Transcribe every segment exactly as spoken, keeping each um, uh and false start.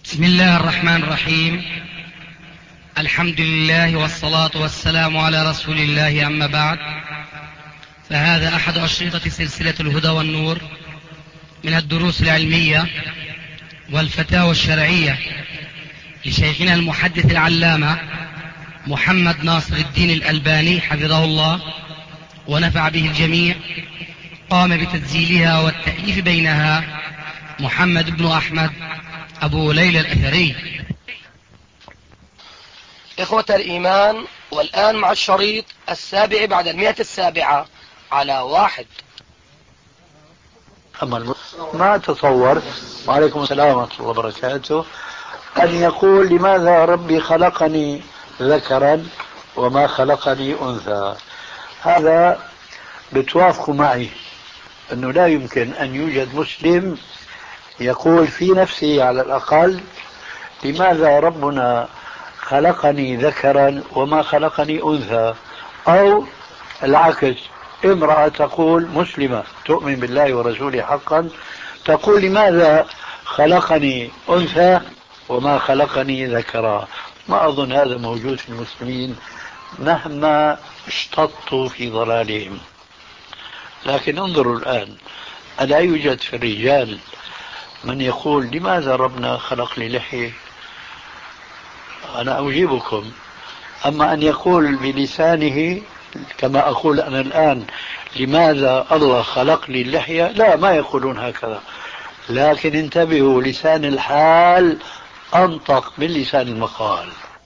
بسم الله الرحمن الرحيم. الحمد لله والصلاة والسلام على رسول الله، أما بعد، فهذا أحد أشرطة سلسلة الهدى والنور من الدروس العلمية والفتاوى الشرعية لشيخنا المحدث العلامة محمد ناصر الدين الألباني حفظه الله ونفع به الجميع. قام بتسجيلها والتأليف بينها محمد بن أحمد أبو ليلى الأثري. إخوة الإيمان، والآن مع الشريط السابع بعد المئة السابعة على واحد. أما ما أتصور، وعليكم السلام ورحمة الله وبركاته، أن يقول لماذا ربي خلقني ذكرا وما خلقني أنثى. هذا بتوافق معي أنه لا يمكن أن يوجد مسلم يقول في نفسه على الأقل لماذا ربنا خلقني ذكرا وما خلقني أنثى، أو العكس، امرأة تقول مسلمة تؤمن بالله ورسوله حقا تقول لماذا خلقني أنثى وما خلقني ذكرا. ما أظن هذا موجود في المسلمين مهما اشتطوا في ضلالهم. لكن انظروا الآن، ألا يوجد في الرجال من يقول لماذا ربنا خلق لي لحية؟ أنا أجيبكم. أما أن يقول بلسانه كما أقول أنا الآن لماذا الله خلق لي اللحية، لا، ما يقولون هكذا. لكن انتبهوا، لسان الحال أنطق من لسان المقال.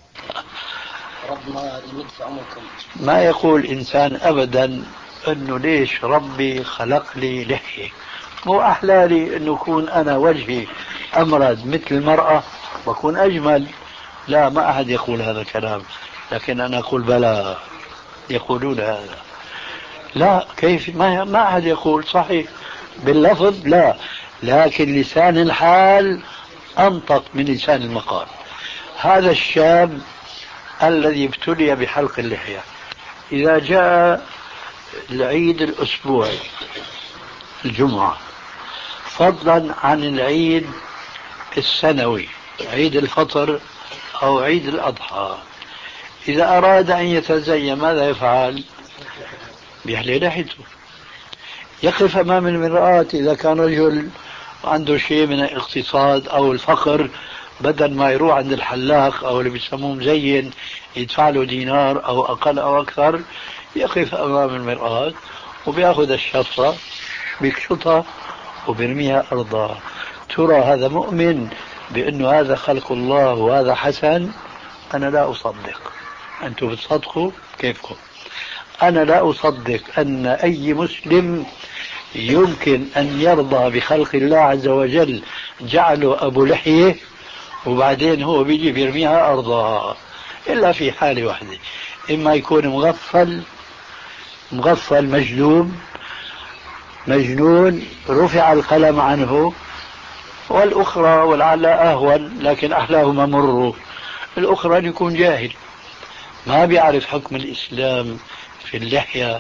ما يقول إنسان أبدا أنه ليش ربي خلق لي لحية، مو أحلى لي أنه يكون أنا وجهي أمرد مثل المرأة وأكون أجمل؟ لا، ما أحد يقول هذا الكلام. لكن أنا أقول بلى، يقولون هذا. لا، كيف؟ ما ما أحد يقول صحيح باللفظ، لا، لكن لسان الحال أنطق من لسان المقال. هذا الشاب الذي ابتلي بحلق اللحية، إذا جاء العيد الأسبوعي الجمعة، فضلا عن العيد السنوي عيد الفطر أو عيد الأضحى، إذا أراد أن يتزين ماذا يفعل؟ بيحلق لحيته. يقف أمام المرآة إذا كان رجل عنده شيء من الاقتصاد أو الفقر، بدل ما يروح عند الحلاق أو اللي بيسموه مزين يدفع له دينار أو أقل أو أكثر، يقف أمام المرآة وبيأخذ الشفرة بيكشطها وبيرميها أرضا. ترى هذا مؤمن بأنه هذا خلق الله وهذا حسن؟ أنا لا أصدق. أنتم بتصدقوا كيفكم؟ أنا لا أصدق أن أي مسلم يمكن أن يرضى بخلق الله عز وجل جعله أبو لحية وبعدين هو بيجي بيرميها أرضا، إلا في حالة واحدة، إما يكون مغفل مغفل مجنون مجنون رفع القلم عنه، والأخرى ولعل أهون لكن أحلاهما مر، الأخرى أن يكون جاهل ما بيعرف حكم الإسلام في اللحية.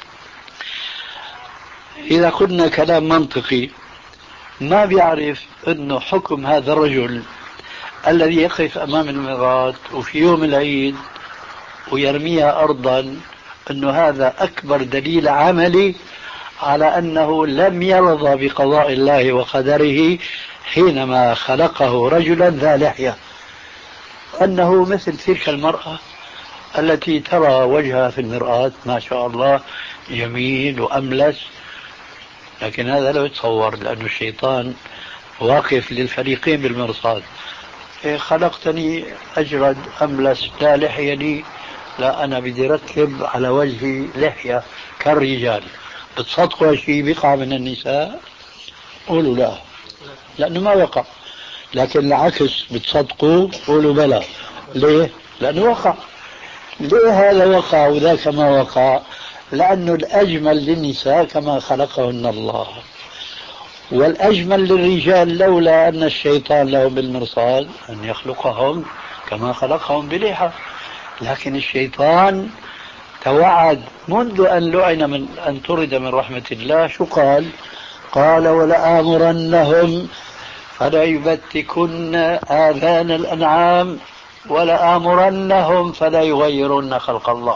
إذا قلنا كلام منطقي، ما بيعرف أنه حكم هذا الرجل الذي يقف أمام المرآة وفي يوم العيد ويرميها أرضا، أنه هذا أكبر دليل عملي على أنه لم يرضى بقضاء الله وقدره حينما خلقه رجلا ذا لحية، أنه مثل تلك المرأة التي ترى وجهها في المرآة ما شاء الله جميل وأملس، لكن هذا لا يتصور لأن الشيطان واقف للفريقين بالمرصاد. إيه، خلقتني أجرد أملس لا لحية لي، لا، أنا بدي ركب على وجهي لحية كالرجال. بتصدقوا شيء بيقع من النساء؟ قولوا لا، لأنه ما وقع. لكن العكس، بتصدقوا؟ قولوا بلى. ليه؟ لأنه وقع. ليه هذا وقع وذاك ما وقع؟ لأنه الأجمل للنساء كما خلقهن الله، والأجمل للرجال لولا أن الشيطان له بالمرصاد أن يخلقهم كما خلقهم بلحى. لكن الشيطان توعد منذ أن لعن من أن طرد من رحمة الله، شو قال؟ قال ولآمرنهم فليبتكن آذان الأنعام ولآمرنهم فلا يغيرن خلق الله.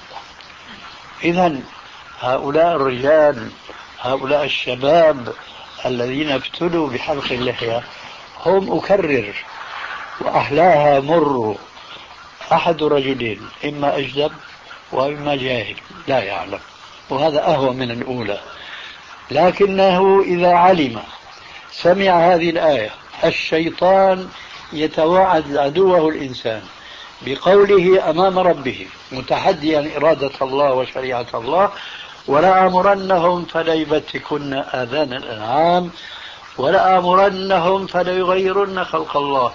إذن هؤلاء الرجال، هؤلاء الشباب الذين ابتلوا بحلق اللحية هم أكرر وأحلاها مر، أحد رجلين، إما أجدب وإما جاهل لا يعلم، وهذا أهوى من الأولى. لكنه إذا علم سمع هذه الآية: الشيطان يتوعد عدوه الإنسان بقوله أمام ربه متحديا إرادة الله وشريعة الله: ولآمرنهم فليبتكن آذان الأنعام ولآمرنهم فليغيرن خلق الله.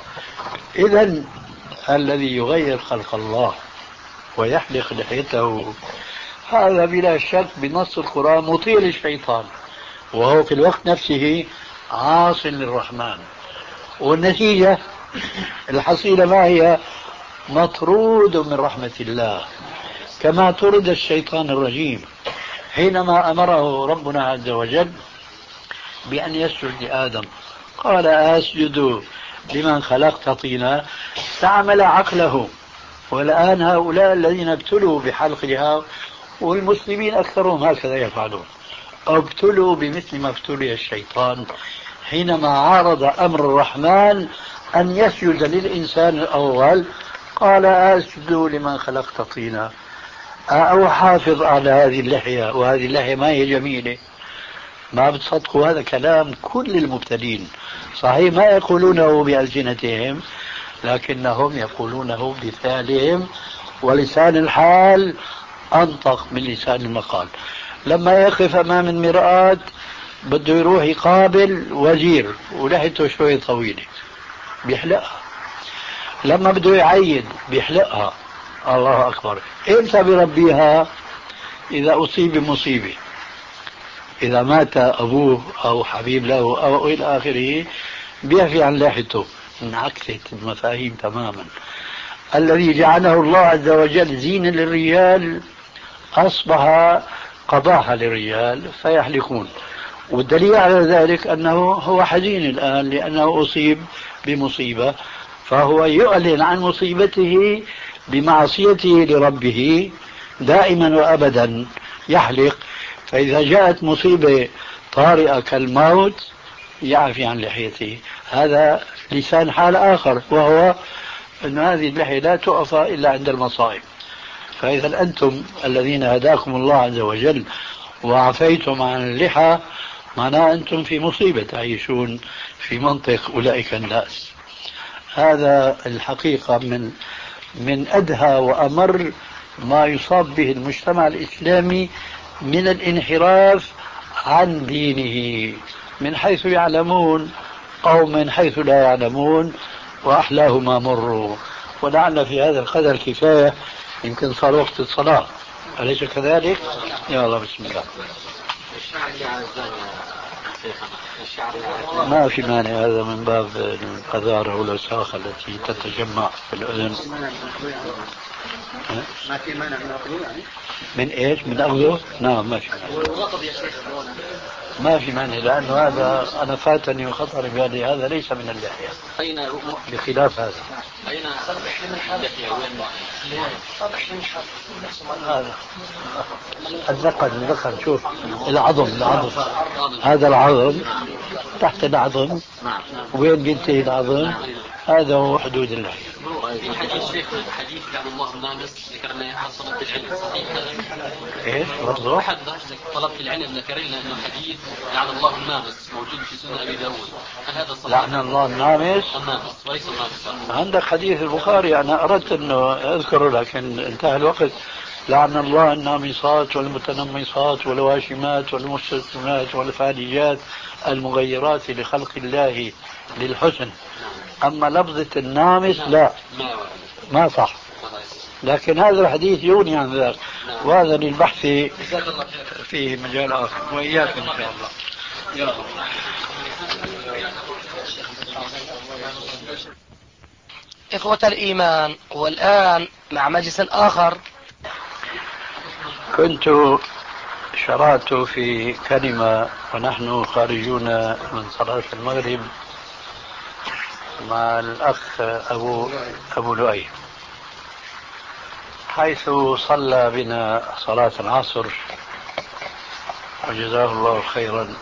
إذن الذي يغير خلق الله ويحلق لحيته هذا بلا شك بنص القرآن مطيع للشيطان، وهو في الوقت نفسه عاص للرحمن. والنتيجة الحصيلة ما هي؟ مطرود من رحمة الله، كما طرد الشيطان الرجيم حينما أمره ربنا عز وجل بأن يسجد لآدم. قال: أسجد لمن خلقت طينا؟ استعمل عقله. والآن هؤلاء الذين ابتلوا بحلقها، والمسلمين أكثرهم هكذا يفعلون، ابتلوا بمثل ما ابتلي الشيطان حينما عارض أمر الرحمن أن يسجد للإنسان الأول. قال: أسجد لمن خلقت طينا، أو حافظ على هذه اللحية، وهذه اللحية ما هي جميلة. ما بتصدقوا هذا كلام كل المبتلين، صحيح ما يقولونه بألسنتهم لكنهم يقولونه بفعلهم، ولسان الحال أنطق من لسان المقال. لما يقف أمام المرآة بده يروح يقابل وزير ولحيته شوية طويلة بيحلقها، لما بده يعيد بيحلقها. الله أكبر. إمتى بربيها؟ إذا أصيب بمصيبة، إذا مات أبوه أو حبيب له أو إلى آخره، بيعفي عن لحيته. انعكست المفاهيم تماما. الذي جعله الله عز وجل زينة للرجال أصبح قباحة للرجال فيحلقون. والدليل على ذلك أنه هو حزين الآن لأنه أصيب بمصيبة، فهو يعلن عن مصيبته بمعصيته لربه دائما وأبدا يحلق. فإذا جاءت مصيبة طارئة كالموت يعفي عن لحيته. هذا لسان حال آخر، وهو أن هذه اللحية لا تؤفى إلا عند المصائب. فإذا أنتم الذين هداكم الله عز وجل وعفيتم عن اللحى، معناه أنتم في مصيبة تعيشون في منطق أولئك الناس. هذا الحقيقة من من أدهى وأمر ما يصاب به المجتمع الإسلامي من الانحراف عن دينه، من حيث يعلمون أو من حيث لا يعلمون، وأحلاه ما مروا. ولعل في هذا القدر كفاية، يمكن صار وقت الصلاة، أليس كذلك؟ يا الله، بسم الله. ما في مانع، هذا من باب القذارة والوساخة التي تتجمع في الأذن. ما في مانع من أخذه يعني؟ من إيش؟ من أخذه؟ نعم ما في مانع. ما في مانع، لأنه هذا أنا فاتني وخطر بالي هذا ليس من اللحية، بخلاف هذا. أين اللحية؟ هذا الذقن، الذقن شوف العظم، العظم هذا العظم تحت العظم وين بينتهي العظم، هذا هو حدود اللحية. في حديث شيخ حديث عن الله النامس ذكرنا عن طلبة العلم، صحيح هذا؟ ايش برضه؟ أحد طلبة العلم ذكر لنا أنه حديث لعن الله النامس موجود في سنن أبي داود، هل هذا صحيح؟ لعن الله النامس؟ النامس وليس النامس. عندك حديث البخاري، أنا أردت أنه أذكره لكن انتهى الوقت. لعن الله النامصات والمتنمصات والواشمات والمستسلمات والفالجات المغيرات لخلق الله للحسن. أما لفظة النامس لا، ما صح، لكن هذا الحديث يغني عن ذلك، وهذا للبحث فيه مجال آخر. وإياكم إن شاء الله. يا الله. إخوة الإيمان، والآن مع مجلس آخر. كنت شرعت في كلمة ونحن خارجون من صلاة المغرب مع الأخ أبو أبو لؤي، حيث صلى بنا صلاة العصر وجزاه الله خيرا.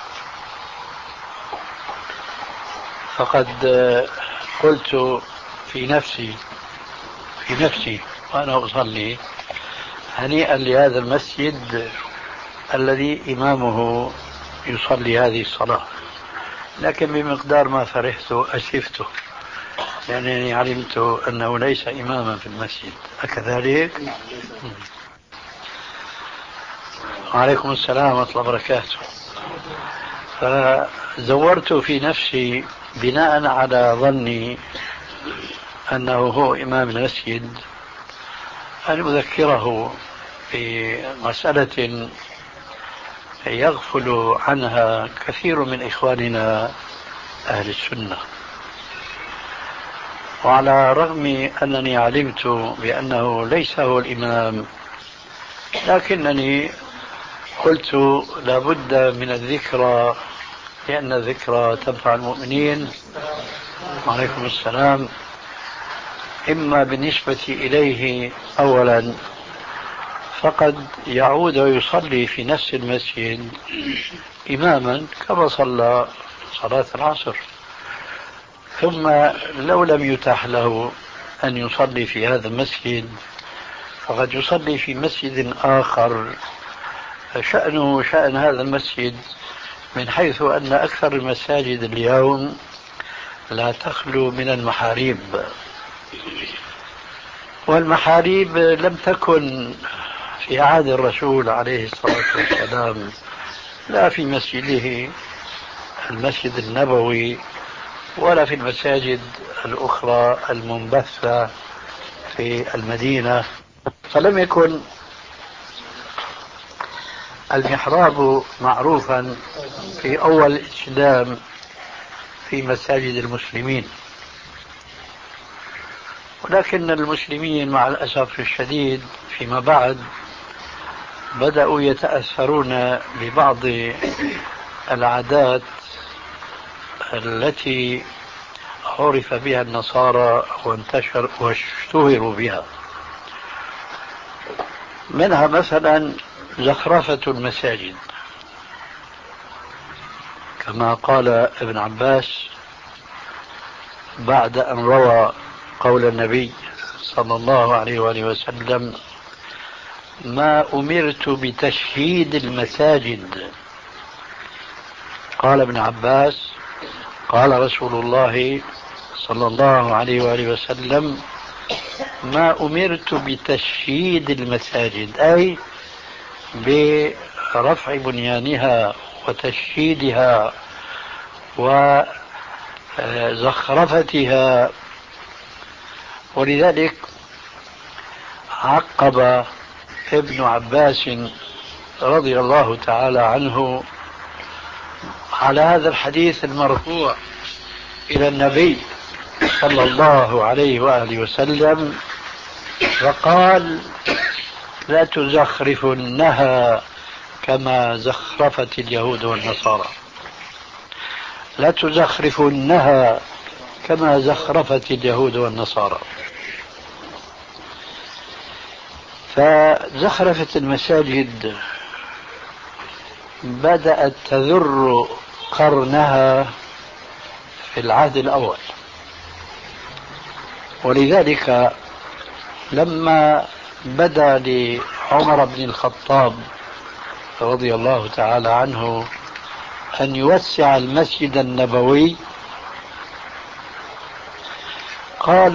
فقد قلت في نفسي في نفسي وأنا أصلي: هنيئا لهذا المسجد الذي إمامه يصلي هذه الصلاة. لكن بمقدار ما فرحت أسفت، لأنني علمت أنه ليس إماما في المسجد. أكذلك؟ وعليكم السلام ورحمة الله وبركاته. فزورت في نفسي بناء على ظني أنه هو إمام المسجد أن أذكره بمسألة يغفل عنها كثير من إخواننا أهل السنة. وعلى الرغم أنني علمت بأنه ليس هو الإمام، لكنني قلت لابد من الذكرى، لأن الذكرى تنفع المؤمنين. وعليكم السلام. إما بالنسبة إليه أولا، فقد يعود ويصلي في نفس المسجد إماما كما صلى صلاة العصر، ثم لو لم يتاح له أن يصلي في هذا المسجد فقد يصلي في مسجد آخر شأنه شأن هذا المسجد، من حيث أن أكثر المساجد اليوم لا تخلو من المحاريب، والمحاريب لم تكن في عهد الرسول عليه الصلاة والسلام، لا في مسجده المسجد النبوي ولا في المساجد الأخرى المنبثة في المدينة. فلم يكن المحراب معروفا في أول الإسلام في مساجد المسلمين، ولكن المسلمين مع الأسف الشديد فيما بعد بدأوا يتأثرون ببعض العادات التي عرف بها النصارى وانتشر واشتهروا بها، منها مثلا زخرفة المساجد، كما قال ابن عباس بعد أن روى قول النبي صلى الله عليه وآله وسلم: ما أمرت بتشييد المساجد. قال ابن عباس: قال رسول الله صلى الله عليه وآله وسلم: ما أمرت بتشييد المساجد، أي برفع بنيانها وتشييدها وزخرفتها. ولذلك عقب ابن عباس رضي الله تعالى عنه على هذا الحديث المرفوع إلى النبي صلى الله عليه وآله وسلم وقال: لا تزخرفنها كما زخرفت اليهود والنصارى، لا تزخرفنها كما زخرفت اليهود والنصارى. فزخرفة المساجد بدأت تذر قرنها في العهد الأول، ولذلك لما بدا لعمر بن الخطاب رضي الله تعالى عنه أن يوسع المسجد النبوي، قال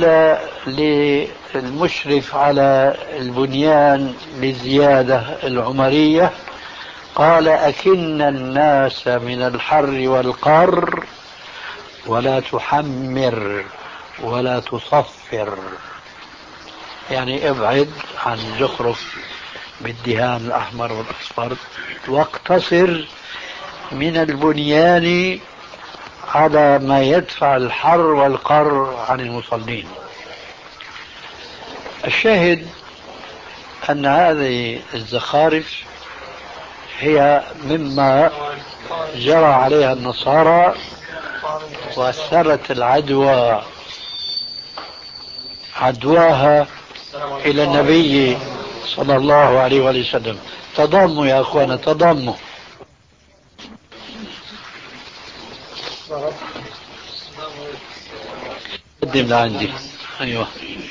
للمشرف على البنيان للزيادة العمرية: قال: أكن الناس من الحر والقر ولا تحمر ولا تصفر، يعني ابعد عن زخرف بالدهان الأحمر والأصفر، واقتصر من البنيان على ما يدفع الحر والقر عن المصلين. الشاهد أن هذه الزخارف هي مما جرى عليها النصارى وسرت العدوى عدواها إلى النبي صلى الله عليه وسلم. تضاموا يا أخوانا، تضاموا. قدم لعندي. أيوة.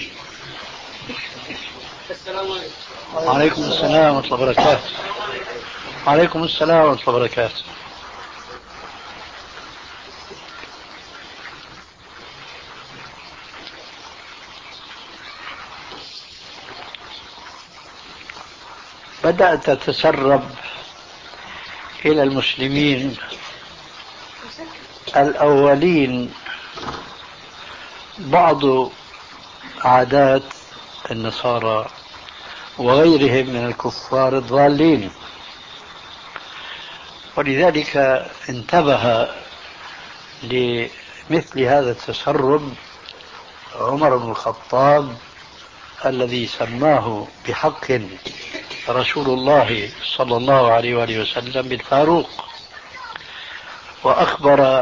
وعليكم السلام ورحمة الله وبركاته. وعليكم السلام ورحمة الله وبركاته. بدأت تتسرب إلى المسلمين الأولين بعض عادات النصارى وغيرهم من الكفار الضالين، ولذلك انتبه لمثل هذا التسرب عمر بن الخطاب الذي سماه بحق رسول الله صلى الله عليه وآله وسلم بالفاروق، وأخبر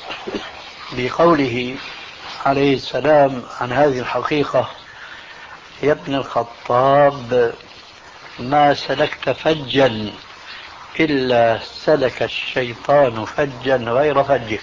بقوله عليه السلام عن هذه الحقيقة: يا ابن الخطاب ما سلكت فجا إلا سلك الشيطان فجا غير فجك.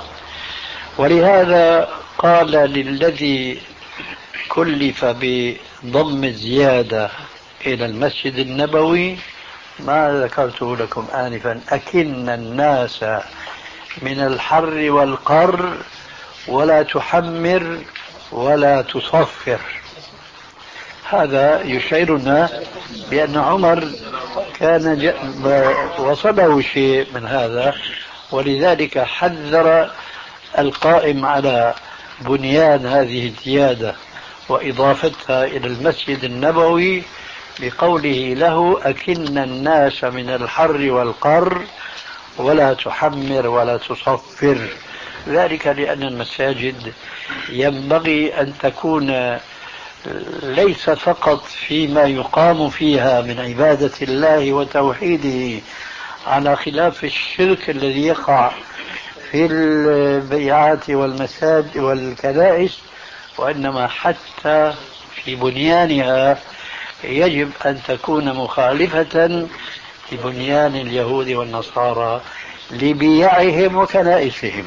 ولهذا قال للذي كلف بضم الزيادة إلى المسجد النبوي ما ذكرته لكم آنفا: أكن الناس من الحر والقر ولا تحمر ولا تصفر. هذا يشعرنا بأن عمر كان وصله شيء من هذا، ولذلك حذر القائم على بنيان هذه الزيادة وإضافتها إلى المسجد النبوي بقوله له: أكن الناس من الحر والقر ولا تحمر ولا تصفر. ذلك لأن المساجد ينبغي أن تكون ليس فقط فيما يقام فيها من عبادة الله وتوحيده، على خلاف الشرك الذي يقع في البيعات والمساجد والكنائس، وإنما حتى في بنيانها يجب أن تكون مخالفة لبنيان اليهود والنصارى لبيعهم وكنائسهم.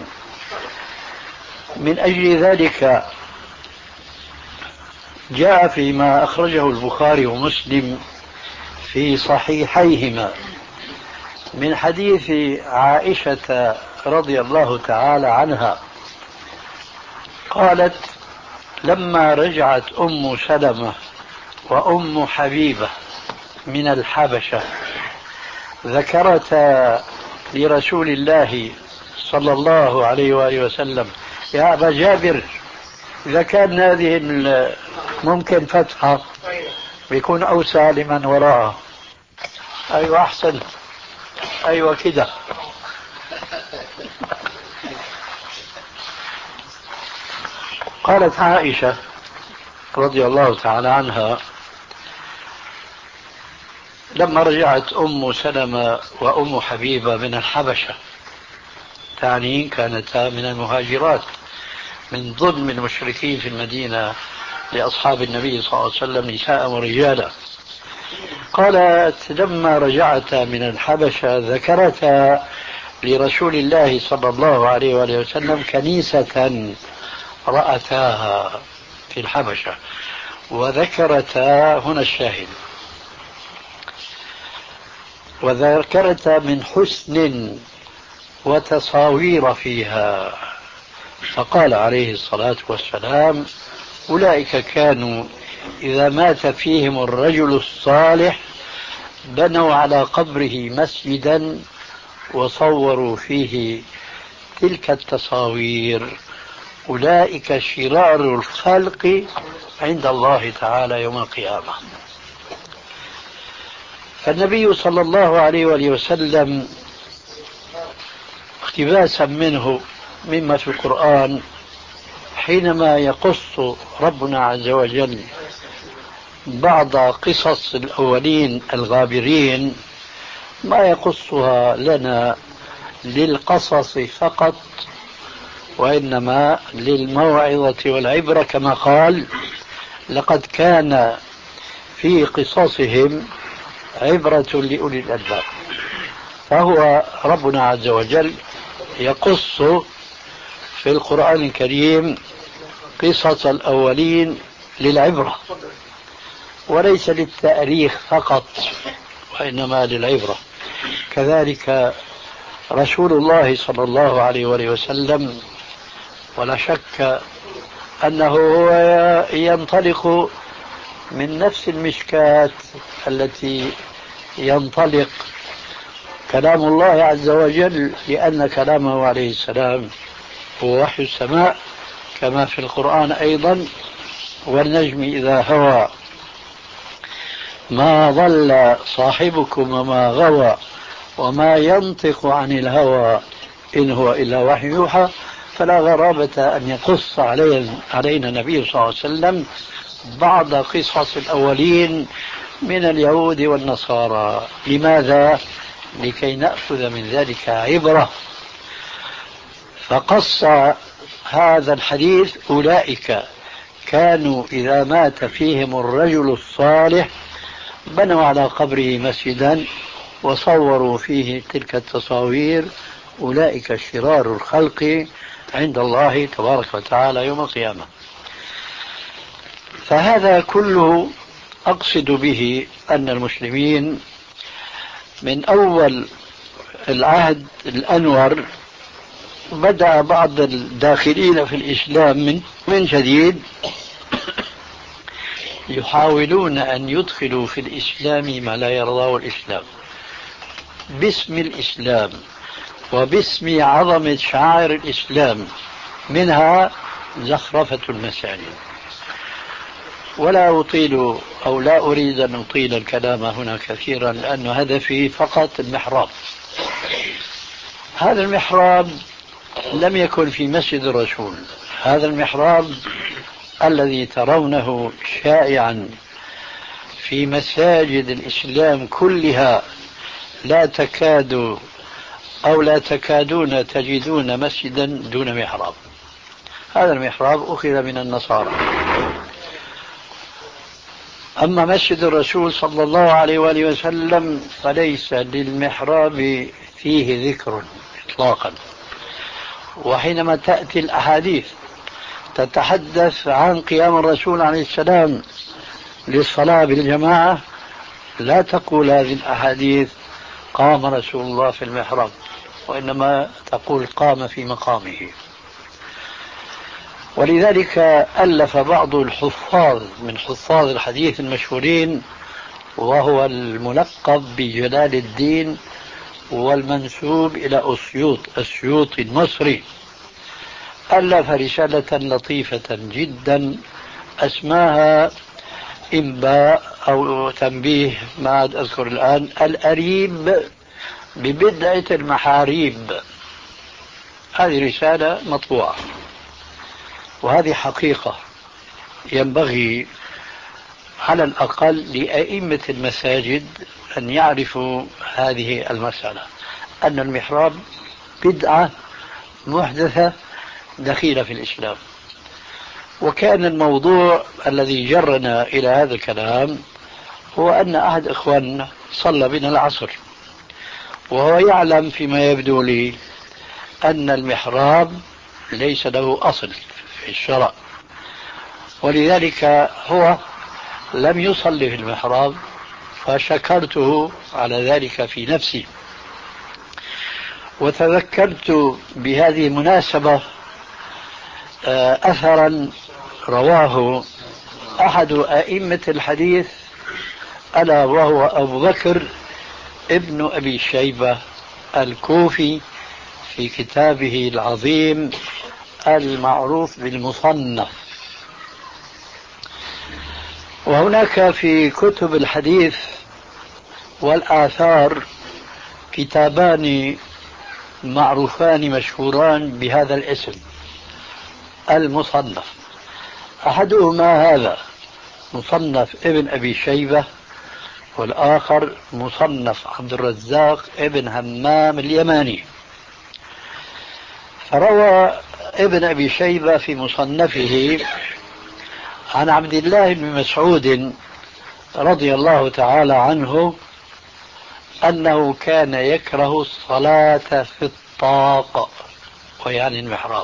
من أجل ذلك جاء فيما أخرجه البخاري ومسلم في صحيحيهما من حديث عائشة رضي الله تعالى عنها قالت: لما رجعت أم سلمة وأم حبيبة من الحبشة ذكرتا لرسول الله صلى الله عليه وآله وسلم: يا أبا جابر، إذا كان هذه ممكن فتحة بيكون أوسع لمن وراءه. أيوة أحسن، أيوة كده. قالت عائشة رضي الله تعالى عنها: لما رجعت أم سلمة وأم حبيبة من الحبشة، تعني كانتا من المهاجرات من ظلم المشركين في المدينة لأصحاب النبي صلى الله عليه وسلم نساء ورجالا، قالت: لما رجعتا من الحبشة ذكرتا لرسول الله صلى الله عليه وآله وسلم كنيسة رأتاها في الحبشة، وذكرتا هنا الشاهد، وذكرتا من حسن وتصاوير فيها، فقال عليه الصلاة والسلام: أولئك كانوا إذا مات فيهم الرجل الصالح بنوا على قبره مسجدا وصوروا فيه تلك التصاوير، أولئك شرار الخلق عند الله تعالى يوم القيامة. فالنبي صلى الله عليه وآله وسلم اقتباسا منه مما في القرآن حينما يقص ربنا عز وجل بعض قصص الأولين الغابرين ما يقصها لنا للقصص فقط وإنما للموعظة والعبرة، كما قال: لقد كان في قصصهم عبرة لأولي الألباب. فهو ربنا عز وجل يقص في القرآن الكريم قصص الأولين للعبرة وليس للتأريخ فقط، وإنما للعبرة. كذلك رسول الله صلى الله عليه وآله وسلم، ولا شك أنه هو ينطلق من نفس المشكاة التي ينطلق كلام الله عز وجل، لأن كلامه عليه السلام هو وحي السماء، كما في القرآن أيضا: والنجم إذا هوى ما ضل صاحبكم وما غوى وما ينطق عن الهوى إن هو إلا وحي يوحى. فلا غرابة أن يقص علينا النبي صلى الله عليه وسلم بعض قصص الأولين من اليهود والنصارى. لماذا؟ لكي نأخذ من ذلك عبرة. فقص هذا الحديث: أولئك كانوا إذا مات فيهم الرجل الصالح بنوا على قبره مسجدا وصوروا فيه تلك التصاوير، أولئك شرار الخلق عند الله تبارك وتعالى يوم القيامة. فهذا كله أقصد به أن المسلمين من أول العهد الأنور بدأ بعض الداخلين في الإسلام من, من جديد يحاولون أن يدخلوا في الإسلام ما لا يرضاه الإسلام، باسم الإسلام وباسم عظمة شعائر الإسلام، منها زخرفة المساجد. ولا أطيل أو لا أريد أن أطيل الكلام هنا كثيرا، لأن هدفي فقط المحراب. هذا المحراب لم يكن في مسجد الرسول، هذا المحراب الذي ترونه شائعا في مساجد الإسلام كلها، لا تكاد أو لا تكادون تجدون مسجدا دون محراب. هذا المحراب أخذ من النصارى. أما مسجد الرسول صلى الله عليه وآله وسلم فليس للمحراب فيه ذكر إطلاقا. وحينما تأتي الأحاديث تتحدث عن قيام الرسول عليه السلام للصلاة بالجماعة، لا تقول هذه الأحاديث قام رسول الله في المحراب، وإنما تقول قام في مقامه. ولذلك ألف بعض الحفاظ من حفاظ الحديث المشهورين، وهو الملقب بجلال الدين والمنسوب إلى أسيوط السيوطي المصري، ألف رسالة لطيفة جدا اسمها إنباء أو تنبيه، ما عاد أذكر الآن، الأريب ببدعة المحاريب. هذه رسالة مطبوعة، وهذه حقيقة ينبغي على الأقل لأئمة المساجد أن يعرفوا هذه المسألة، أن المحراب بدعة محدثة دخيلة في الإسلام. وكان الموضوع الذي جرنا إلى هذا الكلام هو أن أحد إخواننا صلى بنا العصر، وهو يعلم فيما يبدو لي أن المحراب ليس له أصل في الشرع، ولذلك هو لم يصلي في المحراب، فشكرته على ذلك في نفسي. وتذكرت بهذه المناسبة أثرا رواه أحد أئمة الحديث، ألا وهو أبو بكر ابن أبي شيبة الكوفي، في كتابه العظيم المعروف بالمصنف. وهناك في كتب الحديث والآثار كتابان معروفان مشهوران بهذا الاسم المصنف. أحدهما هذا مصنف ابن أبي شيبة، والآخر مصنف عبد الرزاق ابن همام اليماني. فروى ابن أبي شيبة في مصنفه عن عبد الله بن مسعود رضي الله تعالى عنه أنه كان يكره الصلاة في الطاق، ويعني المحراب.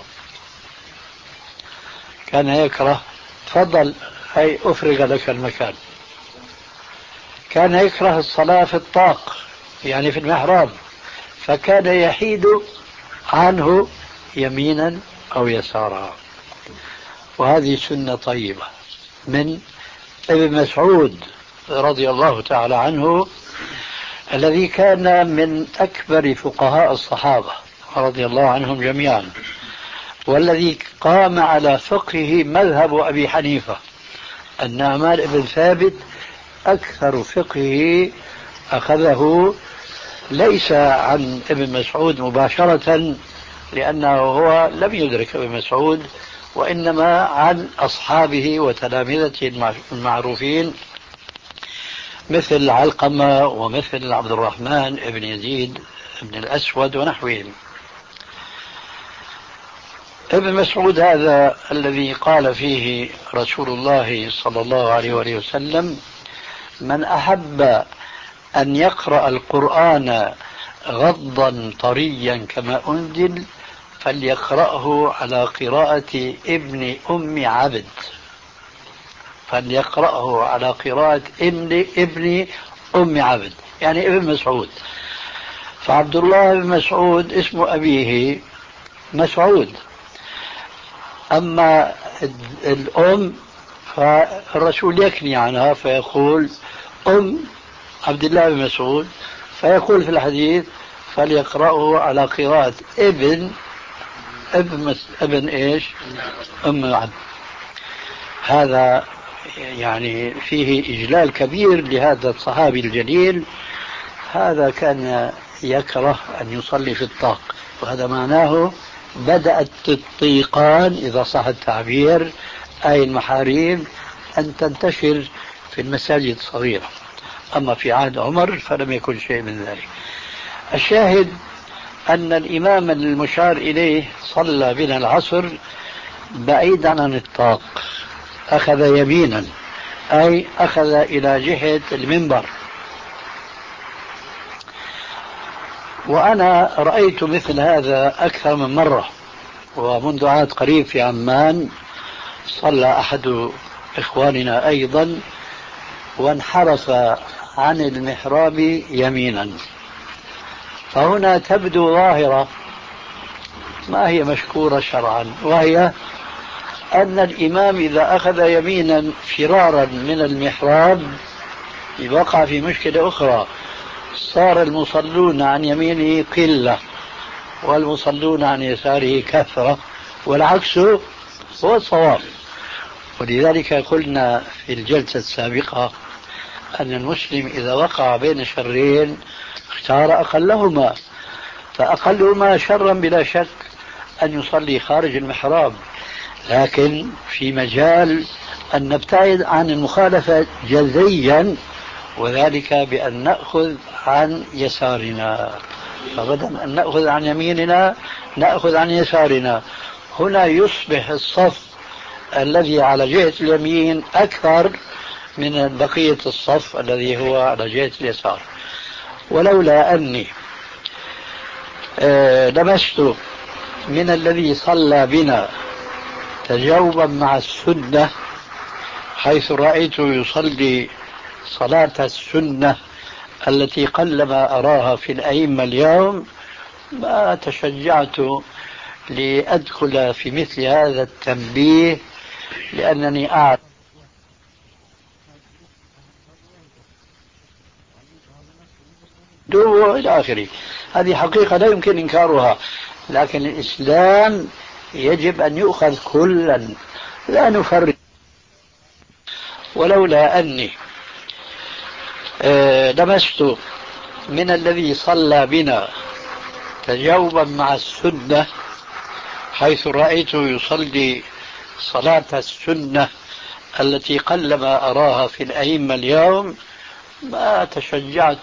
كان يكره، تفضل هي أفرغ لك المكان. كان يكره الصلاة في الطاق يعني في المحراب، فكان يحيد عنه يمينا أو يسارا. وهذه سنة طيبة من ابن مسعود رضي الله تعالى عنه، الذي كان من أكبر فقهاء الصحابة رضي الله عنهم جميعا، والذي قام على فقهه مذهب أبي حنيفة. النعمان بن ثابت أكثر فقهه أخذه ليس عن ابن مسعود مباشرة، لأنه هو لم يدرك ابن مسعود، وإنما عن أصحابه وتلامذته المعروفين مثل علقمة ومثل عبد الرحمن بن يزيد بن الأسود ونحوهم. ابن مسعود هذا الذي قال فيه رسول الله صلى الله عليه وآله وسلم: من أحب أن يقرأ القرآن غضا طريا كما أنزل فليقرأه على قراءة ابن أم عبد. فليقرأه على قراءة ابن, ابن أم عبد، يعني ابن مسعود. فعبد الله بن مسعود اسم أبيه مسعود، أما الأم فالرسول يكني عنها فيقول أم عبد الله بن مسعود، فيقول في الحديث فليقرأه على قراءة ابن ابن, ابن إيش أم عبد. هذا يعني فيه إجلال كبير لهذا الصحابي الجليل. هذا كان يكره أن يصلي في الطاق، وهذا معناه بدأت الطيقان إذا صح التعبير أي المحاريب أن تنتشر في المساجد الصغيرة. أما في عهد عمر فلم يكن شيء من ذلك. الشاهد أن الإمام المشار إليه صلى بنا العصر بعيدا عن الطاق، أخذ يمينا أي أخذ إلى جهة المنبر. وأنا رأيت مثل هذا أكثر من مرة، ومنذ عهد قريب في عمان صلى أحد إخواننا أيضا وانحرف عن المحراب يمينا. فهنا تبدو ظاهرة ما هي مشكورة شرعا، وهي أن الإمام إذا أخذ يمينا فرارا من المحراب وقع في مشكلة أخرى، صار المصلون عن يمينه قلة والمصلون عن يساره كثرة، والعكس هو الصواب. ولذلك قلنا في الجلسة السابقة أن المسلم إذا وقع بين شرين اختار أقلهما، فأقلهما شرا بلا شك أن يصلي خارج المحراب، لكن في مجال أن نبتعد عن المخالفة جزيا، وذلك بأن نأخذ عن يسارنا، فبدل أن نأخذ عن يميننا نأخذ عن يسارنا. هنا يصبح الصف الذي على جهة اليمين أكثر من بقية الصف الذي هو على جهة اليسار. ولولا أني لمست من الذي صلى بنا تجاوبا مع السنة، حيث رأيته يصلي صلاة السنة التي قلما أراها في الأئمة اليوم، ما تشجعت لأدخل في مثل هذا التنبيه، لأنني أعرف دو إلى آخره. هذه حقيقة لا يمكن إنكارها، لكن الإسلام يجب أن يؤخذ كلا لا نفرق. ولولا أني لمست من الذي صلى بنا تجاوبا مع السنة، حيث رأيته يصلي صلاة السنة التي قلما أراها في الأئمة اليوم، ما تشجعت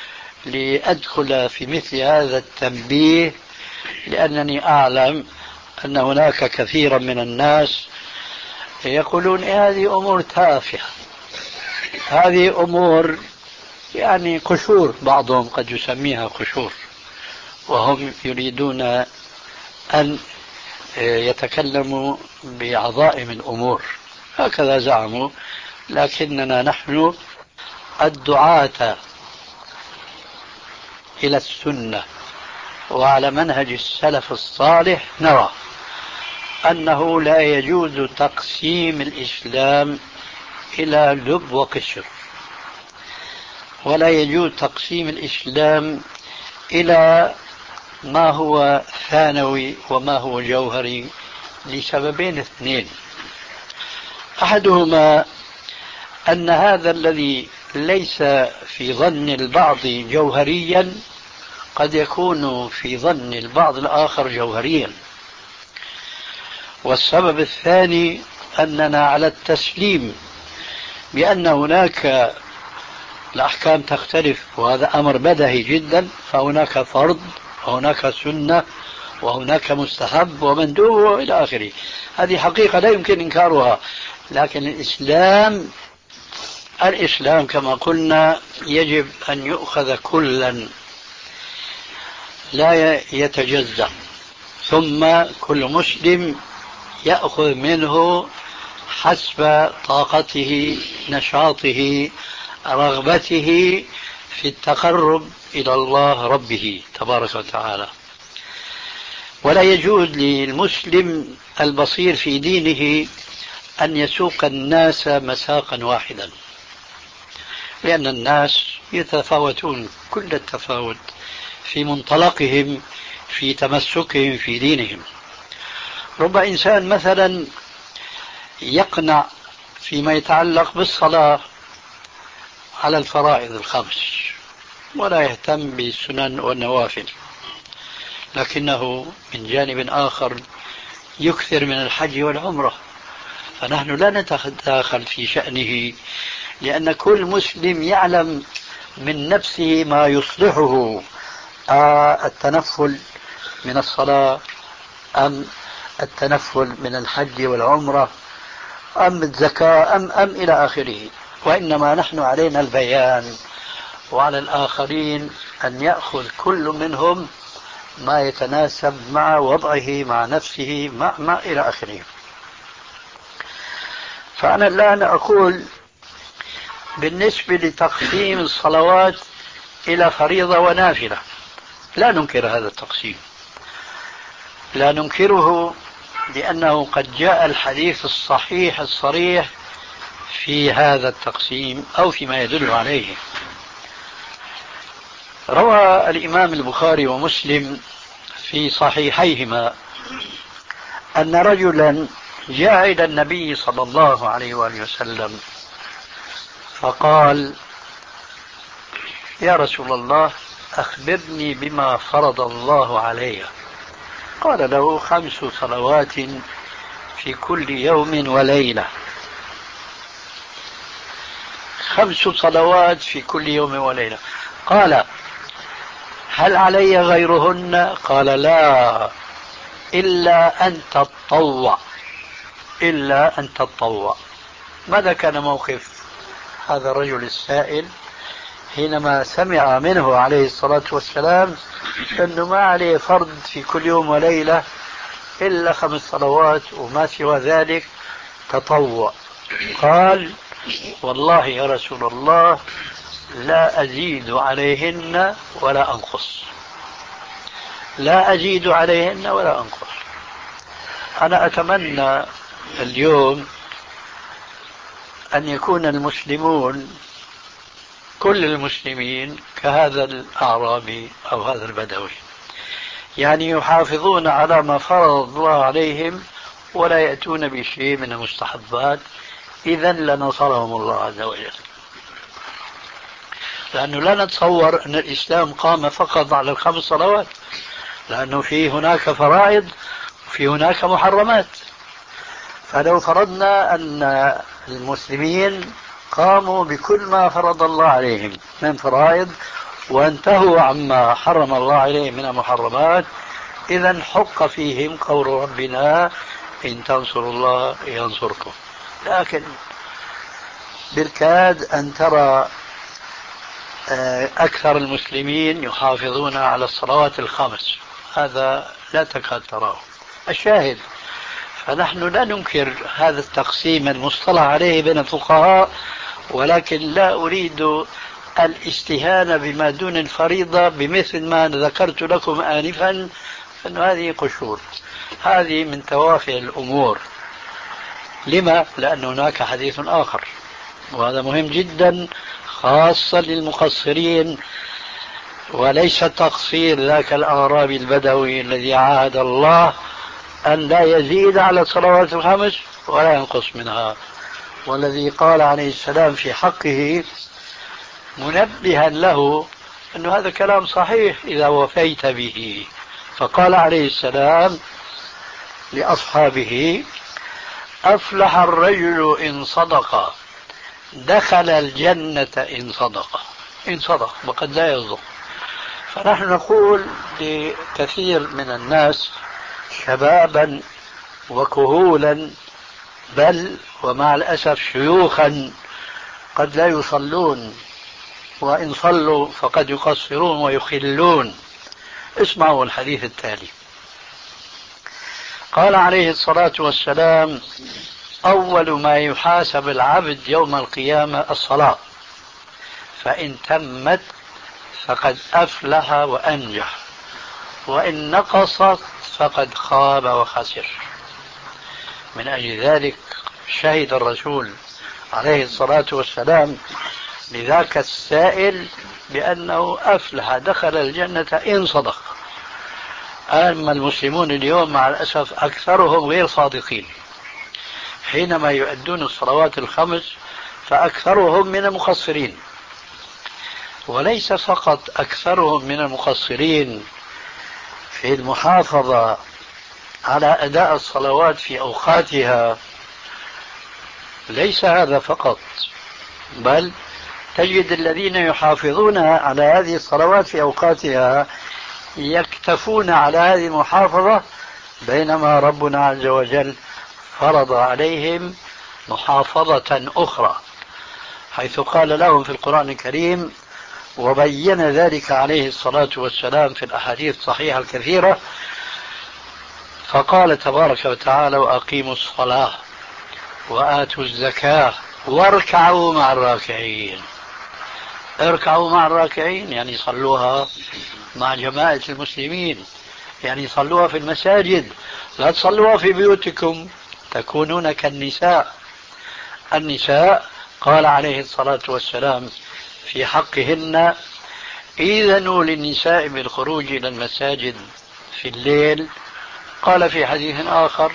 لأدخل في مثل هذا التنبيه، لأنني أعلم أن هناك كثيرا من الناس يقولون هذه أمور تافهة، هذه أمور يعني قشور، بعضهم قد يسميها قشور، وهم يريدون أن يتكلموا بعظائم الأمور، هكذا زعموا. لكننا نحن الدعاة إلى السنة وعلى منهج السلف الصالح نرى أنه لا يجوز تقسيم الإسلام إلى لب وقشر، ولا يجوز تقسيم الإسلام إلى ما هو ثانوي وما هو جوهري، لسببين اثنين. أحدهما أن هذا الذي ليس في ظن البعض جوهريا قد يكون في ظن البعض الآخر جوهريا. والسبب الثاني أننا على التسليم بأن هناك الأحكام تختلف، وهذا أمر بديهي جدا، فهناك فرض وهناك سنة وهناك مستحب ومندوب وإلى آخره. هذه حقيقة لا يمكن إنكارها. لكن الإسلام الإسلام كما قلنا يجب أن يؤخذ كلا لا يتجزأ، ثم كل مسلم يأخذ منه حسب طاقته، نشاطه، رغبته في التقرب إلى الله ربه تبارك وتعالى. ولا يجوز للمسلم البصير في دينه أن يسوق الناس مساقا واحدا، لأن الناس يتفاوتون كل التفاوت في منطلقهم، في تمسكهم في دينهم. رب إنسان مثلا يقنع فيما يتعلق بالصلاة على الفرائض الخمس ولا يهتم بالسنن والنوافل، لكنه من جانب آخر يكثر من الحج والعمرة، فنحن لا نتداخل في شأنه، لأن كل مسلم يعلم من نفسه ما يصلحه، آه التنفل من الصلاة أم التنفل من الحج والعمرة أم الزكاة أم أم إلى آخره. وإنما نحن علينا البيان، وعلى الآخرين أن يأخذ كل منهم ما يتناسب مع وضعه، مع نفسه، مع ما إلى آخره. فأنا الآن أقول بالنسبة لتقسيم الصلوات إلى فريضة ونافلة، لا ننكر هذا التقسيم، لا ننكره، لأنه قد جاء الحديث الصحيح الصريح في هذا التقسيم أو فيما يدل عليه. روى الإمام البخاري ومسلم في صحيحيهما أن رجلا جاء إلى النبي صلى الله عليه وآله وسلم فقال: يا رسول الله، أخبرني بما فرض الله علي. قال له: خمس صلوات في كل يوم وليلة. خمس صلوات في كل يوم وليلة. قال: هل علي غيرهن؟ قال: لا، إلا أن تتطوع، إلا أن تتطوع. ماذا كان موقف هذا الرجل السائل حينما سمع منه عليه الصلاة والسلام أنه ما عليه فرض في كل يوم وليلة إلا خمس صلوات وما سوى ذلك تطوع؟ قال: والله يا رسول الله لا أزيد عليهن ولا أنقص، لا أزيد عليهن ولا أنقص. أنا أتمنى اليوم أن يكون المسلمون كل المسلمين كهذا الأعرابي أو هذا البدوي، يعني يحافظون على ما فرض الله عليهم ولا يأتون بشيء من المستحبات، إذا لنصرهم الله عز وجل. لأنه لا نتصور أن الإسلام قام فقط على الخمس صلوات، لأنه في هناك فرائض وفي هناك محرمات. فلو فرضنا أن المسلمين قاموا بكل ما فرض الله عليهم من فرائض وانتهوا عما حرم الله عليهم من المحرمات، إذا حق فيهم قول ربنا إن تنصروا الله ينصركم. لكن بالكاد أن ترى أكثر المسلمين يحافظون على الصلوات الخمس، هذا لا تكاد تراه. الشاهد، فنحن لا ننكر هذا التقسيم المصطلح عليه بين الفقهاء، ولكن لا أريد الاستهانة بما دون الفريضة بمثل ما ذكرت لكم آنفا أن هذه قشور، هذه من توافه الأمور. لما؟ لأن هناك حديث آخر، وهذا مهم جدا خاصة للمقصرين، وليس تقصير ذاك الأعرابي البدوي الذي عاهد الله أن لا يزيد على الصلوات الخمس ولا ينقص منها، والذي قال عليه السلام في حقه منبها له أن هذا كلام صحيح إذا وفيت به، فقال عليه السلام لأصحابه أفلح الرجل إن صدق، دخل الجنة إن صدق. إن صدق وقد لا يصدق. فنحن نقول لكثير من الناس شبابا وكهولا، بل ومع الأسف شيوخا قد لا يصلون، وإن صلوا فقد يقصرون ويخلون. اسمعوا الحديث التالي. قال عليه الصلاة والسلام أول ما يحاسب العبد يوم القيامة الصلاة، فإن تمت فقد أفلح وأنجح، وإن نقصت فقد خاب وخسر. من أجل ذلك شهد الرسول عليه الصلاة والسلام لذاك السائل بأنه أفلح، دخل الجنة إن صدق. أما المسلمون اليوم مع الأسف أكثرهم غير صادقين، حينما يؤدون الصلوات الخمس فأكثرهم من المقصرين، وليس فقط أكثرهم من المقصرين في المحافظة على أداء الصلوات في أوقاتها، ليس هذا فقط، بل تجد الذين يحافظون على هذه الصلوات في أوقاتها يكتفون على هذه المحافظة، بينما ربنا عز وجل فرض عليهم محافظة أخرى، حيث قال لهم في القرآن الكريم، وبين ذلك عليه الصلاة والسلام في الأحاديث الصحيحة الكثيرة، فقال تبارك وتعالى وأقيموا الصلاة وآتوا الزكاة واركعوا مع الراكعين. اركعوا مع الراكعين يعني صلوها مع جماعة المسلمين، يعني صلوها في المساجد، لا تصلوها في بيوتكم تكونون كالنساء. النساء قال عليه الصلاة والسلام في حقهن إذنوا للنساء بالخروج إلى المساجد في الليل، قال في حديث آخر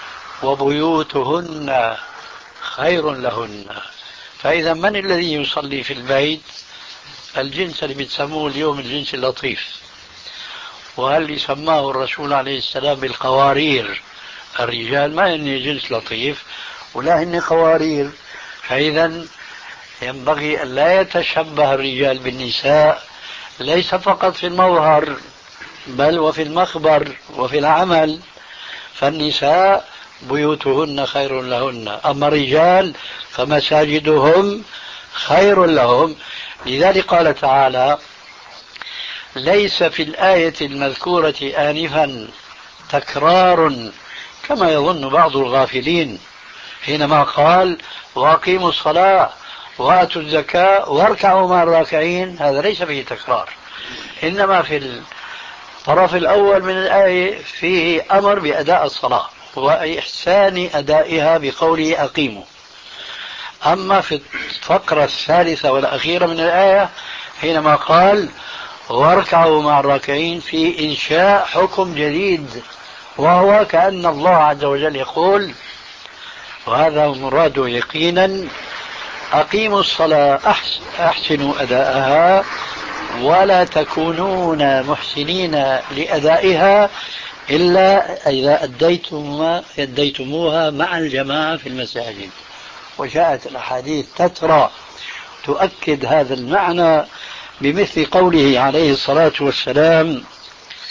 وبيوتهن خير لهن. فإذا من الذي يصلي في البيت؟ الجنس اللي بتسموه اليوم الجنس اللطيف، وهل سماه الرسول عليه السلام بالقوارير. الرجال ما هن جنس لطيف ولا هن قوارير، فإذا ينبغي أن لا يتشبه الرجال بالنساء، ليس فقط في المظهر بل وفي المخبر وفي العمل. فالنساء بيوتهن خير لهن، أما الرجال فمساجدهم خير لهم. لذلك قال تعالى ليس في الآية المذكورة آنفا تكرار كما يظن بعض الغافلين حينما قال وأقيموا الصلاة وآتوا الزكاة واركعوا مع الراكعين، هذا ليس فيه تكرار، إنما في الطرف الأول من الآية فيه أمر بأداء الصلاة وإحسان أدائها بقوله أقيموا. أما في الفقرة الثالثة والأخيرة من الآية حينما قال واركعوا مع الراكعين في إنشاء حكم جديد، وهو كأن الله عز وجل يقول وهذا مراد يقينا أقيموا الصلاة أحسنوا أداءها ولا تكونون محسنين لأدائها إلا إذا أديتم أديتموها مع الجماعة في المساجد. وجاءت الأحاديث تترى تؤكد هذا المعنى بمثل قوله عليه الصلاة والسلام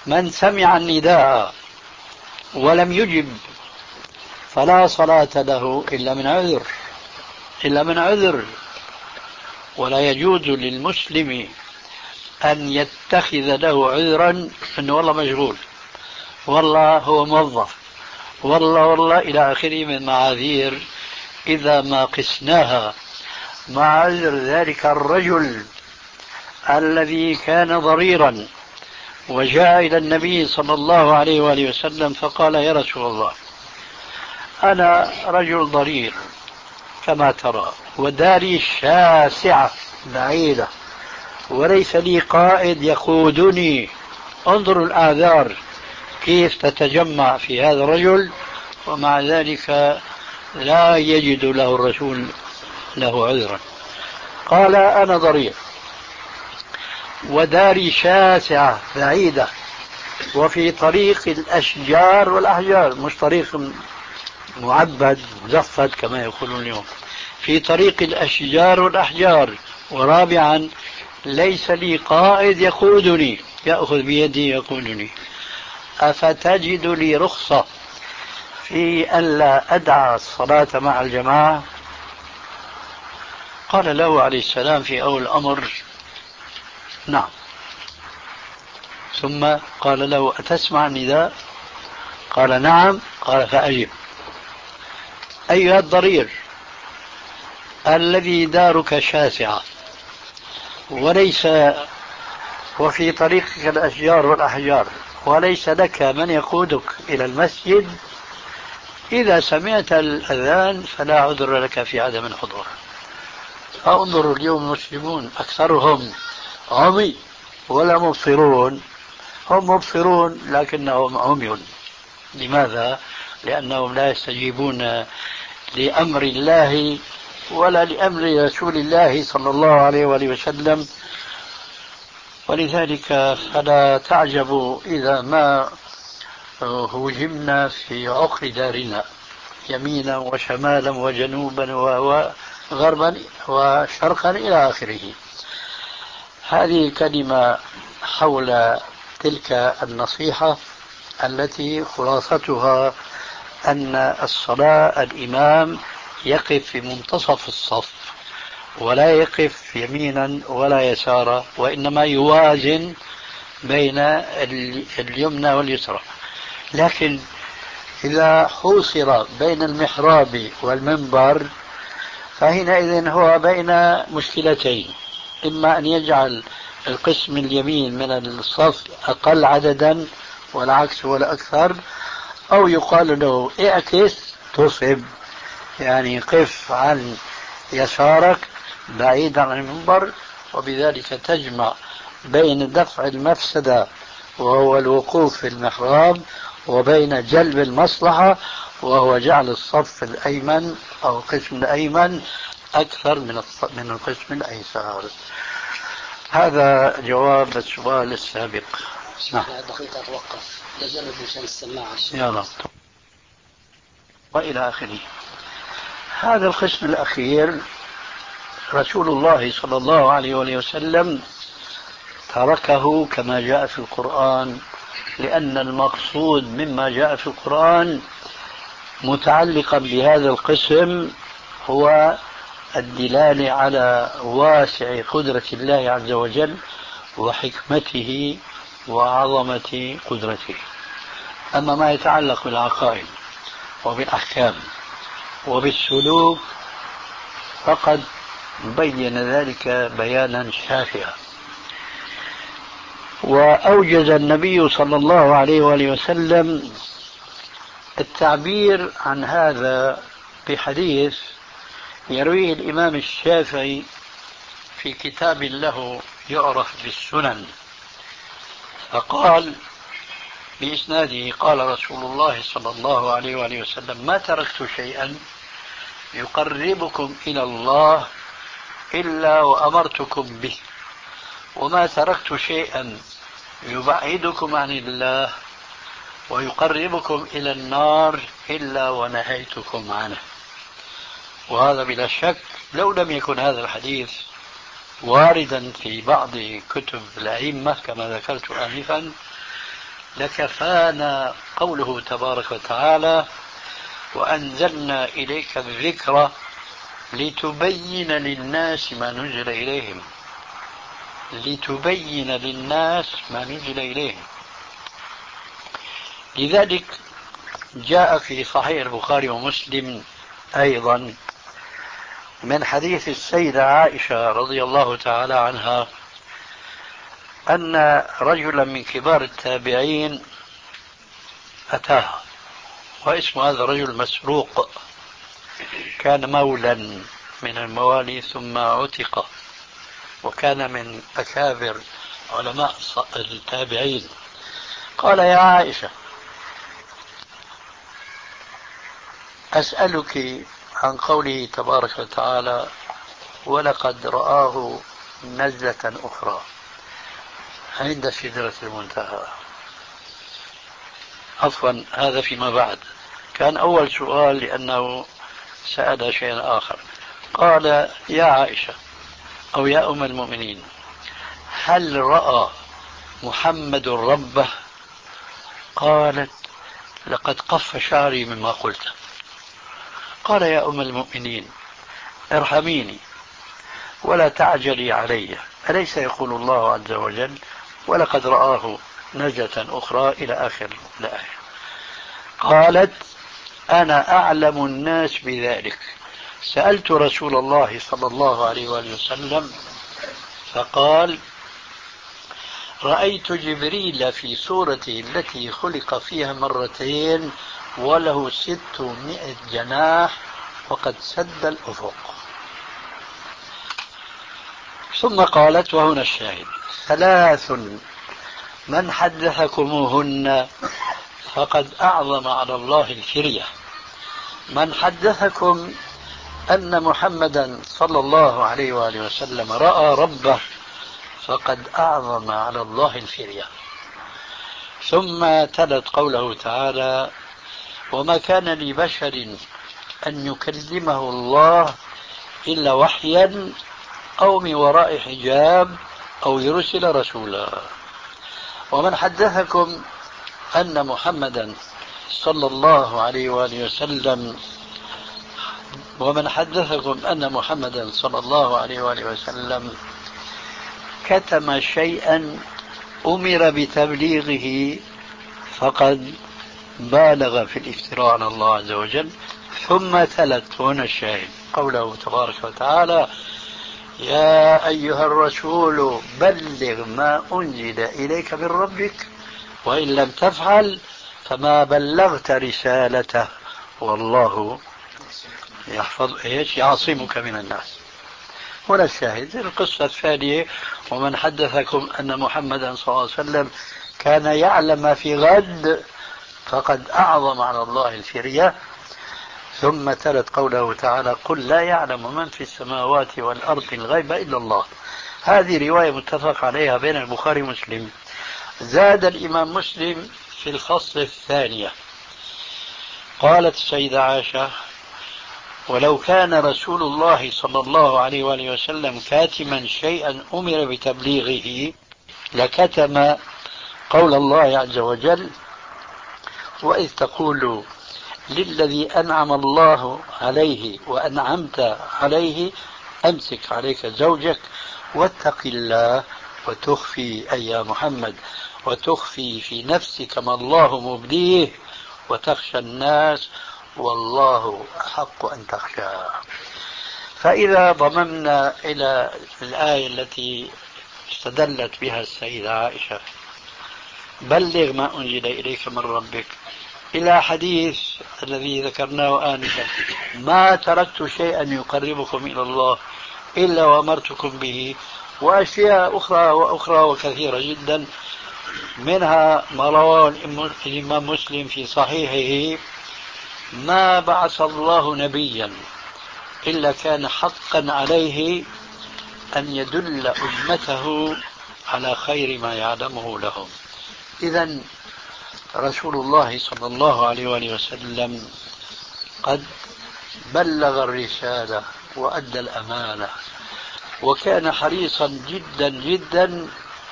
من سمع النداء ولم يجب فلا صلاة له إلا من عذر إلا من عذر ولا يجوز للمسلم أن يتخذ له عذرا أنه والله مشغول، والله هو موظف، والله والله إلى آخره من معاذير إذا ما قسناها مع عذر ذلك الرجل الذي كان ضريرا وجاء إلى النبي صلى الله عليه وآله وسلم فقال: يا رسول الله، أنا رجل ضرير كما ترى، وداري شاسعة بعيدة، وليس لي قائد يقودني. انظروا الآثار كيف تتجمع في هذا الرجل، ومع ذلك لا يجد له الرسول له عذرا. قال: أنا ضرير وداري شاسعة بعيدة وفي طريق الأشجار والأحجار، مش طريق معبد مزفت كما يقولون اليوم، في طريق الأشجار والأحجار. ورابعا: ليس لي قائد يقودني يأخذ بيدي يقودني، أفتجد لي رخصة في أن لا أدع الصلاة مع الجماعة؟ قال له عليه السلام في أول الأمر: نعم. ثم قال له: أتسمع النداء؟ قال: نعم. قال: فأجب. أيها الضرير الذي دارك شاسعة وليس وفي طريقك الأشجار والأحجار وليس لك من يقودك إلى المسجد، إذا سمعت الأذان فلا عذر لك في عدم الحضور. فانظروا اليوم المسلمون أكثرهم عمي ولا مبصرون، هم مبصرون لكنهم عمي. لماذا؟ لأنهم لا يستجيبون لأمر الله ولا لأمر رسول الله صلى الله عليه وآله وسلم. ولذلك فلا تعجبوا إذا ما هوجمنا في عقر دارنا يمينا وشمالا وجنوبا وغربا وشرقا إلى آخره. هذه كلمة حول تلك النصيحة التي خلاصتها أن الصلاة الإمام يقف في منتصف الصف ولا يقف يمينا ولا يسارا، وإنما يوازن بين اليمنى واليسرى. لكن إذا حوصر بين المحراب والمنبر فحينئذ هو بين مشكلتين: إما أن يجعل القسم اليمين من الصف أقل عددا والعكس ولا أكثر، أو يقال له اعكس تصب، يعني قف عن يسارك بعيدا عن المنبر، وبذلك تجمع بين دفع المفسدة وهو الوقوف في المحراب وبين جلب المصلحة وهو جعل الصف الأيمن أو القسم الأيمن أكثر من من القسم الأيسر. هذا جواب السؤال السابق. نعم. دقيقة أتوقف لجلب مشان السماعة. يلا. وإلى آخره. هذا القسم الأخير رسول الله صلى الله عليه وسلم تركه كما جاء في القرآن، لأن المقصود مما جاء في القرآن متعلقا بهذا القسم هو الدلالة على واسع قدرة الله عز وجل وحكمته وعظمة قدرته. أما ما يتعلق بالعقائد وبالأحكام وبالسلوك فقد بين ذلك بيانا شافعا. وأوجز النبي صلى الله عليه وآله وسلم التعبير عن هذا بحديث يرويه الإمام الشافعي في كتاب له يعرف بالسنن، فقال بإسناده: قال رسول الله صلى الله عليه وآله وسلم: ما تركت شيئا يقربكم إلى الله إلا وأمرتكم به، وما تركت شيئا يبعدكم عن الله ويقربكم إلى النار إلا ونهيتكم عنه. وهذا بلا شك لو لم يكن هذا الحديث واردا في بعض كتب الأئمة كما ذكرت آنفا لكفانا قوله تبارك وتعالى: وأنزلنا إليك الذكر لتبين للناس ما نزل إليهم. لتبين للناس ما نزل إليهم. لذلك جاء في صحيح البخاري ومسلم أيضا من حديث السيدة عائشة رضي الله تعالى عنها أن رجلا من كبار التابعين أتاها، واسم هذا الرجل مسروق، كان مولا من الموالي ثم عتق، وكان من أكابر علماء التابعين. قال: يا عائشة، أسألك عن قوله تبارك وتعالى: ولقد رآه نزلة أخرى عند سدرة المنتهى. عفوا، هذا فيما بعد، كان أول سؤال لأنه سأل شيئا آخر. قال: يا عائشة أو يا أم المؤمنين، هل رأى محمد ربه؟ قالت: لقد قف شعري مما قلت. قال: يا أم المؤمنين، ارحميني ولا تعجلي علي، أليس يقول الله عز وجل: ولقد رآه نزلة أخرى إلى آخر الآية؟ قالت: أنا أعلم الناس بذلك، سألت رسول الله صلى الله عليه وآله وسلم فقال: رأيت جبريل في صورته التي خلق فيها مرتين وله ستمائة جناح وقد سد الأفق. ثم قالت، وهنا الشاهد: ثلاث من حدثكموهن فقد أعظم على الله الفرية. من حدثكم أن محمدا صلى الله عليه وآله وسلم رأى ربه فقد أعظم على الله الفرية. ثم تلت قوله تعالى: وما كان لبشر أن يكلمه الله إلا وحيا أو من وراء حجاب أو يرسل رسولا. ومن حدثكم أن محمدا صلى الله عليه وآله وسلم ومن حدثكم أن محمدا صلى الله عليه وآله وسلم كتم شيئا أمر بتبليغه فقد بالغ في الافتراء على الله عز وجل. ثم تلت هنا الشاهد قوله تبارك وتعالى: يا أيها الرسول بلغ ما أنزل إليك من ربك وإن لم تفعل فما بلغت رسالته والله يحفظ إيش يعصمك من الناس. هنا الشاهد القصة الثانية: ومن حدثكم أن محمدا صلى الله عليه وسلم كان يعلم ما في غد فقد أعظم على الله الفرية. ثم تلت قوله تعالى: قل لا يعلم من في السماوات والأرض الغيب إلا الله. هذه رواية متفق عليها بين البخاري ومسلم. زاد الإمام مسلم في الفصل الثانية قالت السيدة عائشة: ولو كان رسول الله صلى الله عليه وآله وسلم كاتما شيئا أمر بتبليغه لكتم قول الله عز وجل: وإذ تقول للذي أنعم الله عليه وأنعمت عليه أمسك عليك زوجك واتق الله وتخفي أي يا محمد وتخفي في نفسك ما الله مبديه وتخشى الناس والله أحق أن تخشى. فإذا ضممنا إلى الآية التي استدلت بها السيدة عائشة: بلغ ما أنزل إليك من ربك، إلى حديث الذي ذكرناه آنفا: ما تركت شيئا يقربكم إلى الله إلا وأمرتكم به، وأشياء أخرى وأخرى وكثيرة جدا، منها ما رواه الإمام مسلم في صحيحه: ما بعث الله نبيا إلا كان حقا عليه أن يدل أمته على خير ما يعلمه لهم. إذن رسول الله صلى الله عليه وآله وسلم قد بلغ الرسالة وأدى الأمانة، وكان حريصا جدا جدا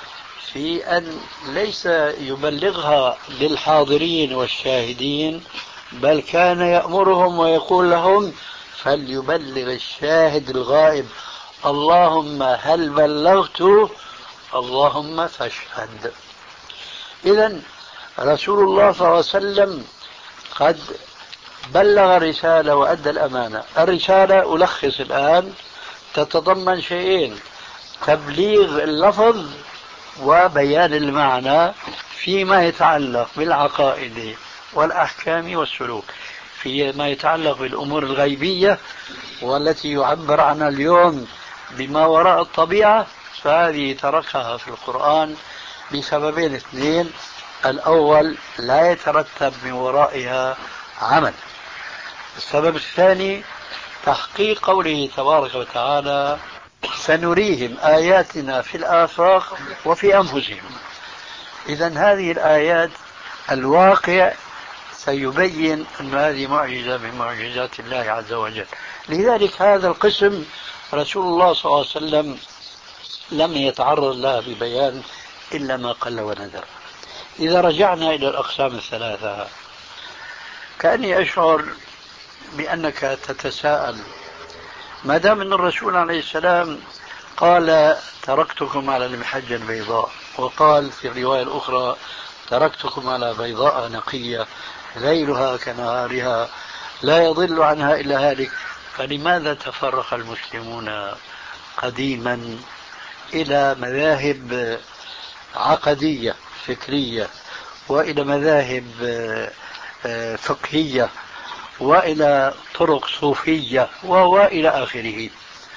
في أن ليس يبلغها للحاضرين والشاهدين، بل كان يأمرهم ويقول لهم فليبلغ الشاهد الغائب، اللهم هل بلغت اللهم فاشهد. إذن رسول الله صلى الله عليه وسلم قد بلغ الرسالة وأدى الأمانة. الرسالة ألخص الآن تتضمن شيئين: تبليغ اللفظ وبيان المعنى فيما يتعلق بالعقائد والأحكام والسلوك. فيما يتعلق بالأمور الغيبية والتي يعبر عنها اليوم بما وراء الطبيعة، فهذه تركها في القرآن بسببين اثنين: الأول لا يترتب من ورائها عمل، السبب الثاني تحقيق قوله تبارك وتعالى سنريهم آياتنا في الآفاق وفي أنفسهم. إذن هذه الآيات الواقع سيبين أن هذه معجزة من معجزات الله عز وجل. لذلك هذا القسم رسول الله صلى الله عليه وسلم لم يتعرض لها ببيان إلا ما قل ونذر. إذا رجعنا إلى الأقسام الثلاثة، كأني أشعر بأنك تتساءل: ما دام أن الرسول عليه السلام قال تركتكم على المحجة البيضاء، وقال في الرواية الأخرى تركتكم على بيضاء نقية ليلها كنهارها لا يضل عنها إلا هالك، فلماذا تفرق المسلمون قديما إلى مذاهب عقدية فكرية، وإلى مذاهب فقهية، وإلى طرق صوفية، وإلى آخره؟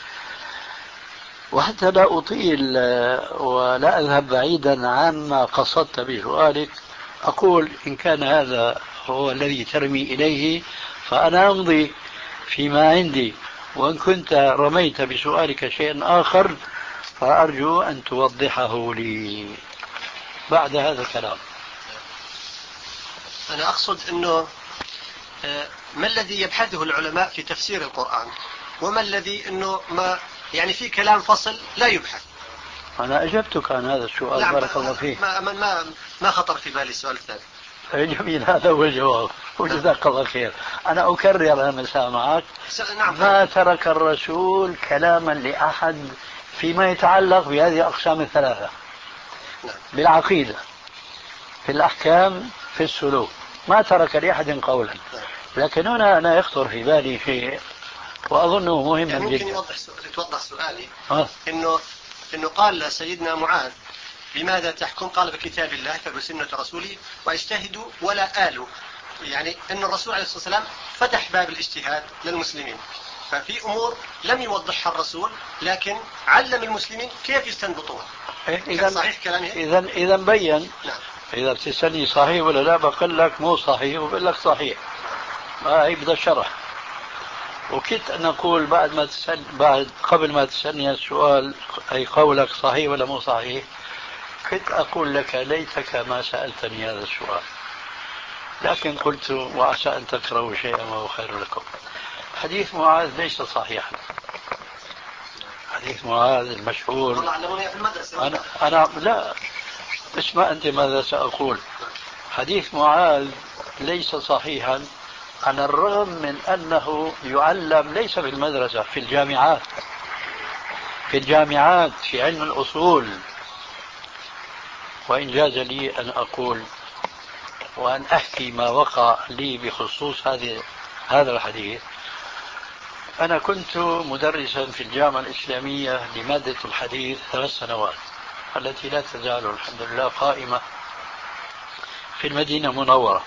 وحتى لا أطيل ولا أذهب بعيدا عما قصدت بسؤالك، أقول إن كان هذا هو الذي ترمي إليه فأنا أمضي فيما عندي، وإن كنت رميت بسؤالك شيئا آخر فأرجو أن توضحه لي بعد هذا الكلام. أنا أقصد أنه ما الذي يبحثه العلماء في تفسير القرآن، وما الذي أنه ما يعني في كلام فصل لا يبحث. أنا أجبتك عن هذا السؤال. نعم، بارك الله فيك. ما, ما, ما, ما خطر في بالي السؤال الثاني. جميل، هذا هو الجواب، وجزاك الله خير. أنا أكرر أنا مسامعك. نعم. ما ترك الرسول كلاما لأحد فيما يتعلق بهذه الأقسام الثلاثة: نعم. بالعقيدة، في الأحكام، في السلوك، ما ترك لأحد قولا. لكن هنا أنا يخطر في بالي شيء وأظنه مهم يعني جدا. ممكن يوضح يتوضح سؤالي. أه؟ إنه إنه قال سيدنا معاذ بماذا تحكم؟ قال بكتاب الله فبسنة رسوله واجتهدوا ولا آلوا. يعني أن الرسول عليه الصلاة والسلام فتح باب الاجتهاد للمسلمين، ففي أمور لم يوضحها الرسول لكن علم المسلمين كيف يستنبطوها. إذا صحيح كلامي؟ إذا إذا بين. نعم. إذا بتسألني صحيح ولا لا، بقول لك مو صحيح وبقول لك صحيح، ما يبدأ شرح. وكنت أن أقول بعد ما تسأل بعد قبل ما تسألني السؤال أي قولك صحيح ولا مو صحيح، كنت أقول لك ليتك ما سألتني هذا السؤال، لكن قلت وعسى أن تكرهوا شيئا وهو خير لكم. حديث معاذ ليس صحيحا. حديث معاذ المشهور والله علموني في المدرسة. أنا, أنا لا اسمع أنت ماذا سأقول. حديث معاذ ليس صحيحا على الرغم من أنه يعلم ليس في المدرسة، في الجامعات، في الجامعات في علم الأصول. وإن جاز لي أن أقول وأن أحكي ما وقع لي بخصوص هذه هذا الحديث، أنا كنت مدرسا في الجامعة الإسلامية لمادة الحديث ثلاث سنوات، التي لا تزال الحمد لله قائمة في المدينة المنورة.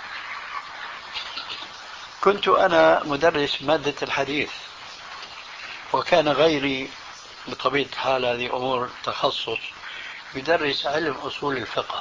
كنت أنا مدرس مادة الحديث، وكان غيري بطبيعة الحال هذه أمور تخصص يدرس علم أصول الفقه.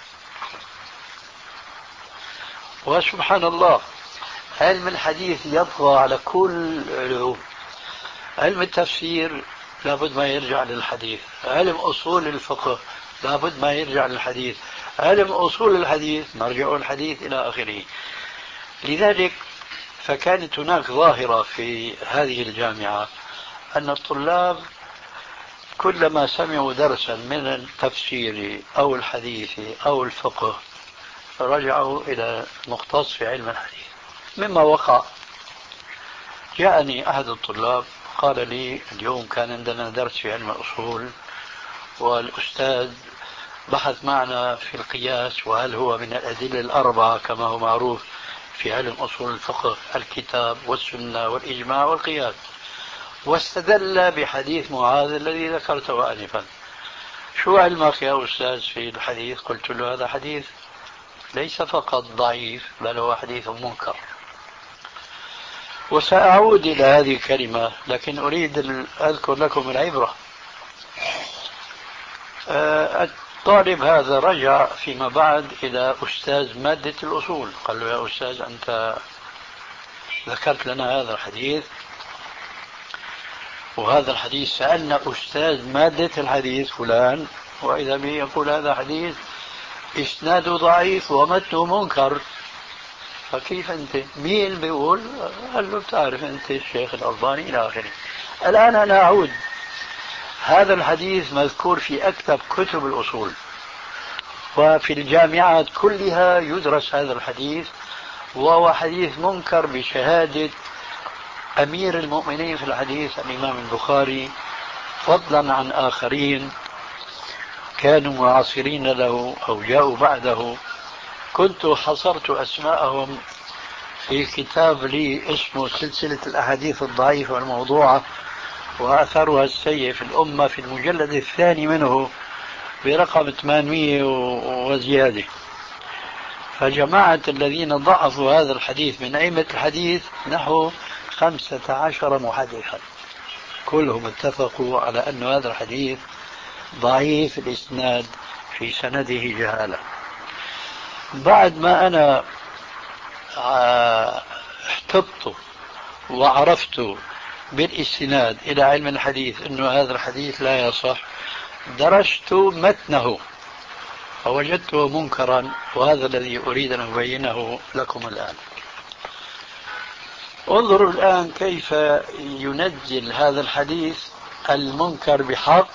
وسبحان الله علم الحديث يطغى على كل العلوم. علم التفسير لابد ما يرجع للحديث، علم أصول الفقه لابد ما يرجع للحديث، علم أصول الحديث مرجع الحديث إلى آخره. لذلك فكانت هناك ظاهرة في هذه الجامعة أن الطلاب كلما سمعوا درسا من التفسير أو الحديث أو الفقه رجعوا إلى مختص في علم الحديث. مما وقع جاءني أحد الطلاب قال لي اليوم كان عندنا درس في علم الأصول والأستاذ بحث معنا في القياس وهل هو من الأدلة الأربعة كما هو معروف في علم أصول الفقه الكتاب والسنة والإجماع والقياس، واستدل بحديث معاذ الذي ذكرته آنفا. شو علمك يا أستاذ في الحديث؟ قلت له هذا حديث ليس فقط ضعيف بل هو حديث منكر. وسأعود إلى هذه الكلمة لكن أريد أن أذكر لكم العبرة. الطالب هذا رجع فيما بعد إلى أستاذ مادة الأصول قال له يا أستاذ أنت ذكرت لنا هذا الحديث وهذا الحديث سألنا أستاذ مادة الحديث فلان وإذا به يقول هذا حديث إسناده ضعيف ومتنه منكر، فكيف أنت؟ مين بيقول؟ قال له بتعرف أنت الشيخ الألباني إلى آخره. الآن أنا أعود، هذا الحديث مذكور في أكثر كتب الأصول وفي الجامعات كلها يدرس هذا الحديث، وهو حديث منكر بشهادة أمير المؤمنين في الحديث الإمام البخاري، فضلا عن آخرين كانوا معاصرين له أو جاءوا بعده. كنت حصرت أسماءهم في كتاب لي اسمه سلسلة الأحاديث الضعيفة والموضوعة وأثرها السيء في الأمة في المجلد الثاني منه برقم ثمانمئة وزيادة. فجماعة الذين ضعفوا هذا الحديث من أئمة الحديث نحو خمسة عشر محدثا كلهم اتفقوا على أن هذا الحديث ضعيف الإسناد في سنده جهالة. بعد ما أنا احتطت وعرفت بالاستناد إلى علم الحديث أن هذا الحديث لا يصح درست متنه فوجدته منكرا، وهذا الذي أريد أن أبينه لكم الآن. انظروا الآن كيف ينزل هذا الحديث المنكر بحق،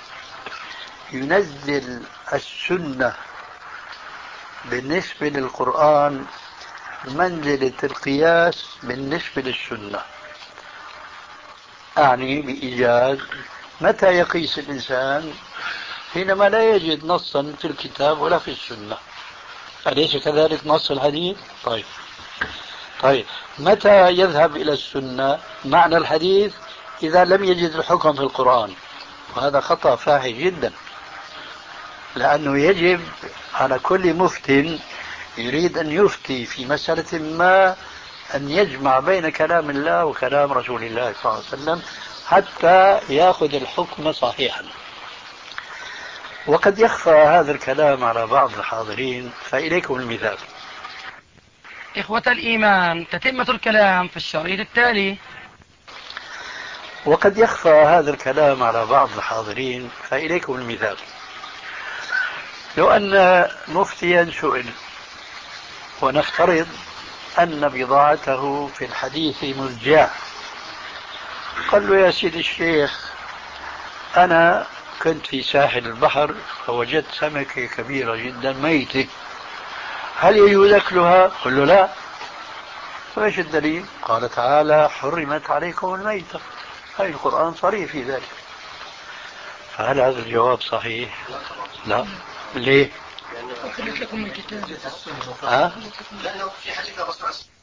ينزل السنة بالنسبة للقرآن منزلة القياس بالنسبة للسنة. أعني بإيجاز متى يقيس الإنسان؟ حينما لا يجد نصا في الكتاب ولا في السنة، أليس كذلك نص الحديث؟ طيب طيب متى يذهب إلى السنة معنى الحديث؟ إذا لم يجد الحكم في القرآن، وهذا خطأ فاحش جدا، لأنه يجب على كل مفت يريد أن يفتي في مسألة ما أن يجمع بين كلام الله وكلام رسول الله صلى الله عليه وسلم حتى يأخذ الحكم صحيحا. وقد يخفى هذا الكلام على بعض الحاضرين، فإليكم المثال. إخوة الإيمان، تتمة الكلام في الشريط التالي. وقد يخفى هذا الكلام على بعض الحاضرين، فإليكم المثال. لو أن مفتيا سئل ونفترض أن بضاعته في الحديث مزجاة، قال له يا سيدي الشيخ أنا كنت في ساحل البحر فوجدت سمكة كبيرة جدا ميتة، هل يجوز أكلها؟ قل له لا. فايش الدليل؟ قال تعالى حرمت عليكم الميتة، هاي القرآن صريح في ذلك. فهل هذا الجواب صحيح؟ لا. ليه؟ أخرج لكم الكتاب. ها؟ لأنه في حديث الرسول